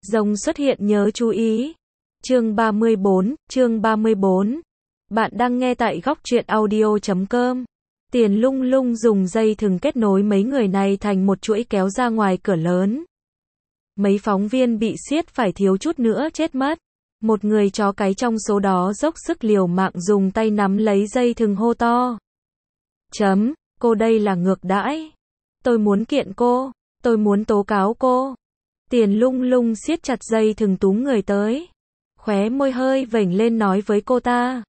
Rồng xuất hiện nhớ chú ý. Chương 34. Bạn đang nghe tại góc truyện audio.com. Tiền Lung Lung dùng dây thừng kết nối mấy người này thành một chuỗi kéo ra ngoài cửa lớn. Mấy phóng viên bị siết phải thiếu chút nữa chết mất. Một người chó cái trong số đó dốc sức liều mạng dùng tay nắm lấy dây thừng hô to. Cô đây là ngược đãi. Tôi muốn kiện cô. Tôi muốn tố cáo cô. Tiền Lung Lung siết chặt dây thừng túm người tới. Khóe môi hơi vểnh lên nói với cô ta.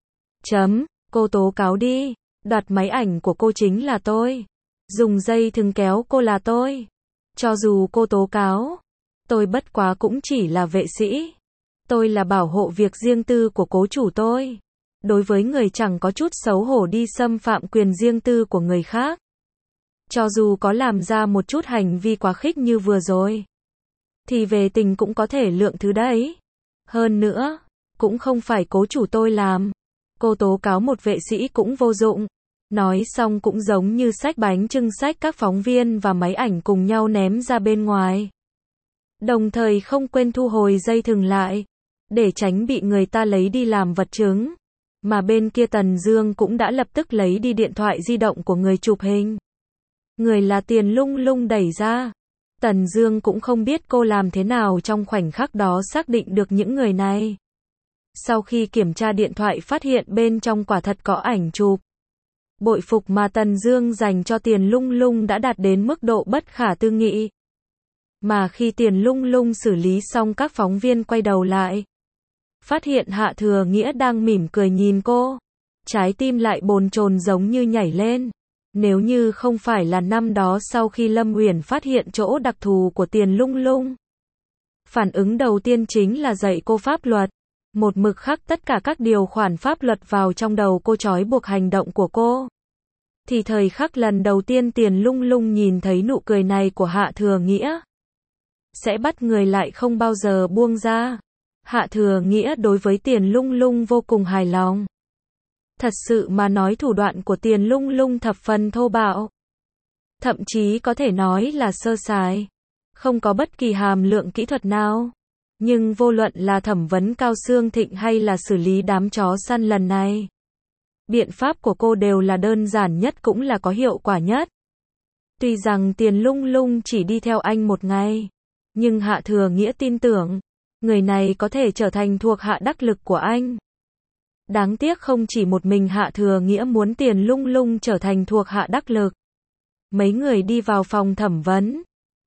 Cô tố cáo đi. Đoạt máy ảnh của cô chính là tôi. Dùng dây thừng kéo cô là tôi. Cho dù cô tố cáo, tôi bất quá cũng chỉ là vệ sĩ. Tôi là bảo hộ việc riêng tư của cố chủ tôi. Đối với người chẳng có chút xấu hổ đi xâm phạm quyền riêng tư của người khác. Cho dù có làm ra một chút hành vi quá khích như vừa rồi, thì về tình cũng có thể lượng thứ đấy. Hơn nữa, cũng không phải cố chủ tôi làm. Cô tố cáo một vệ sĩ cũng vô dụng. Nói xong cũng giống như xách bánh chưng xách các phóng viên và máy ảnh cùng nhau ném ra bên ngoài. Đồng thời không quên thu hồi dây thừng lại, để tránh bị người ta lấy đi làm vật chứng. Mà bên kia Tần Dương cũng đã lập tức lấy đi điện thoại di động của người chụp hình. Người là Tiền Lung Lung đẩy ra. Tần Dương cũng không biết cô làm thế nào trong khoảnh khắc đó xác định được những người này. Sau khi kiểm tra điện thoại phát hiện bên trong quả thật có ảnh chụp. Bội phục mà Tần Dương dành cho Tiền Lung Lung đã đạt đến mức độ bất khả tư nghị. Mà khi Tiền Lung Lung xử lý xong các phóng viên quay đầu lại, phát hiện Hạ Thừa Nghĩa đang mỉm cười nhìn cô. Trái tim lại bồn chồn giống như nhảy lên. Nếu như không phải là năm đó sau khi Lâm Uyển phát hiện chỗ đặc thù của Tiền Lung Lung, phản ứng đầu tiên chính là dạy cô pháp luật. Một mực khắc tất cả các điều khoản pháp luật vào trong đầu cô trói buộc hành động của cô. Thì thời khắc lần đầu tiên Tiền Lung Lung nhìn thấy nụ cười này của Hạ Thừa Nghĩa, sẽ bắt người lại không bao giờ buông ra. Hạ Thừa Nghĩa đối với Tiền Lung Lung vô cùng hài lòng. Thật sự mà nói thủ đoạn của Tiền Lung Lung thập phần thô bạo. Thậm chí có thể nói là sơ sài. Không có bất kỳ hàm lượng kỹ thuật nào. Nhưng vô luận là thẩm vấn Cao Xương Thịnh hay là xử lý đám chó săn lần này, biện pháp của cô đều là đơn giản nhất cũng là có hiệu quả nhất. Tuy rằng Tiền Lung Lung chỉ đi theo anh một ngày, nhưng Hạ Thừa Nghĩa tin tưởng, người này có thể trở thành thuộc hạ đắc lực của anh. Đáng tiếc không chỉ một mình Hạ Thừa Nghĩa muốn Tiền Lung Lung trở thành thuộc hạ đắc lực. Mấy người đi vào phòng thẩm vấn.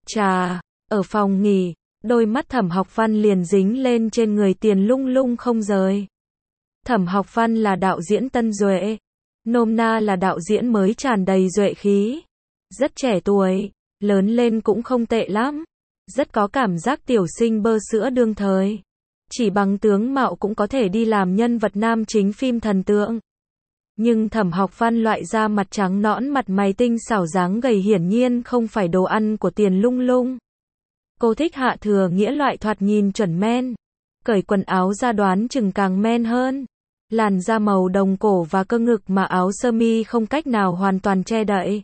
Ở phòng nghỉ, đôi mắt Thẩm Học Văn liền dính lên trên người Tiền Lung Lung không rời. Thẩm Học Văn là đạo diễn tân duệ, nôm na là đạo diễn mới tràn đầy duệ khí. Rất trẻ tuổi, lớn lên cũng không tệ lắm. Rất có cảm giác tiểu sinh bơ sữa đương thời. Chỉ bằng tướng mạo cũng có thể đi làm nhân vật nam chính phim thần tượng. Nhưng Thẩm Học Văn loại da mặt trắng nõn mặt mày tinh xảo dáng gầy hiển nhiên không phải đồ ăn của Tiền Lung Lung. Cô thích Hạ Thừa Nghĩa loại thoạt nhìn chuẩn men. Cởi quần áo ra đoán chừng càng men hơn. Làn da màu đồng cổ và cơ ngực mà áo sơ mi không cách nào hoàn toàn che đậy,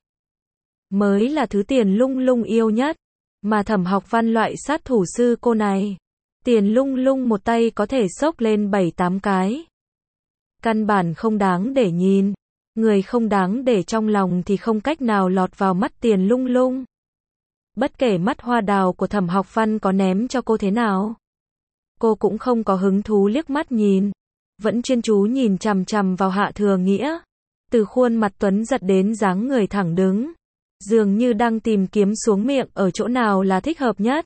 mới là thứ Tiền Lung Lung yêu nhất. Mà Thẩm Học Văn loại sát thủ sư cô này, Tiền Lung Lung một tay có thể xốc lên 7-8 cái. Căn bản không đáng để nhìn. Người không đáng để trong lòng thì không cách nào lọt vào mắt Tiền Lung Lung. Bất kể mắt hoa đào của Thẩm Học Văn có ném cho cô thế nào, cô cũng không có hứng thú liếc mắt nhìn. Vẫn chuyên chú nhìn chằm chằm vào Hạ Thừa Nghĩa. Từ khuôn mặt tuấn giật đến dáng người thẳng đứng, dường như đang tìm kiếm xuống miệng ở chỗ nào là thích hợp nhất.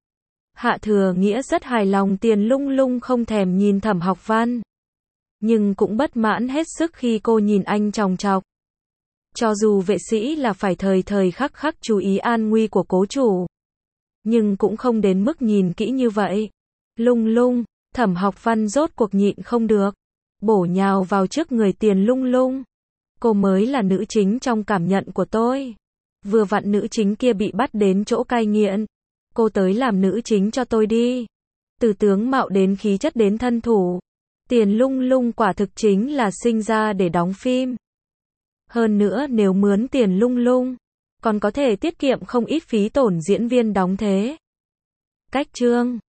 Hạ Thừa Nghĩa rất hài lòng Tiền Lung Lung không thèm nhìn Thẩm Học Văn, nhưng cũng bất mãn hết sức khi cô nhìn anh chòng chọc. Cho dù vệ sĩ là phải thời thời khắc khắc chú ý an nguy của cố chủ, nhưng cũng không đến mức nhìn kỹ như vậy. Lung Lung, Thẩm Học Văn rốt cuộc nhịn không được, bổ nhào vào trước người Tiền Lung Lung. Cô mới là nữ chính trong cảm nhận của tôi. Vừa vặn nữ chính kia bị bắt đến chỗ cai nghiện. Cô tới làm nữ chính cho tôi đi. Từ tướng mạo đến khí chất đến thân thủ, Tiền Lung Lung quả thực chính là sinh ra để đóng phim. Hơn nữa nếu mướn Tiền Lung Lung, còn có thể tiết kiệm không ít phí tổn diễn viên đóng thế. Cách chương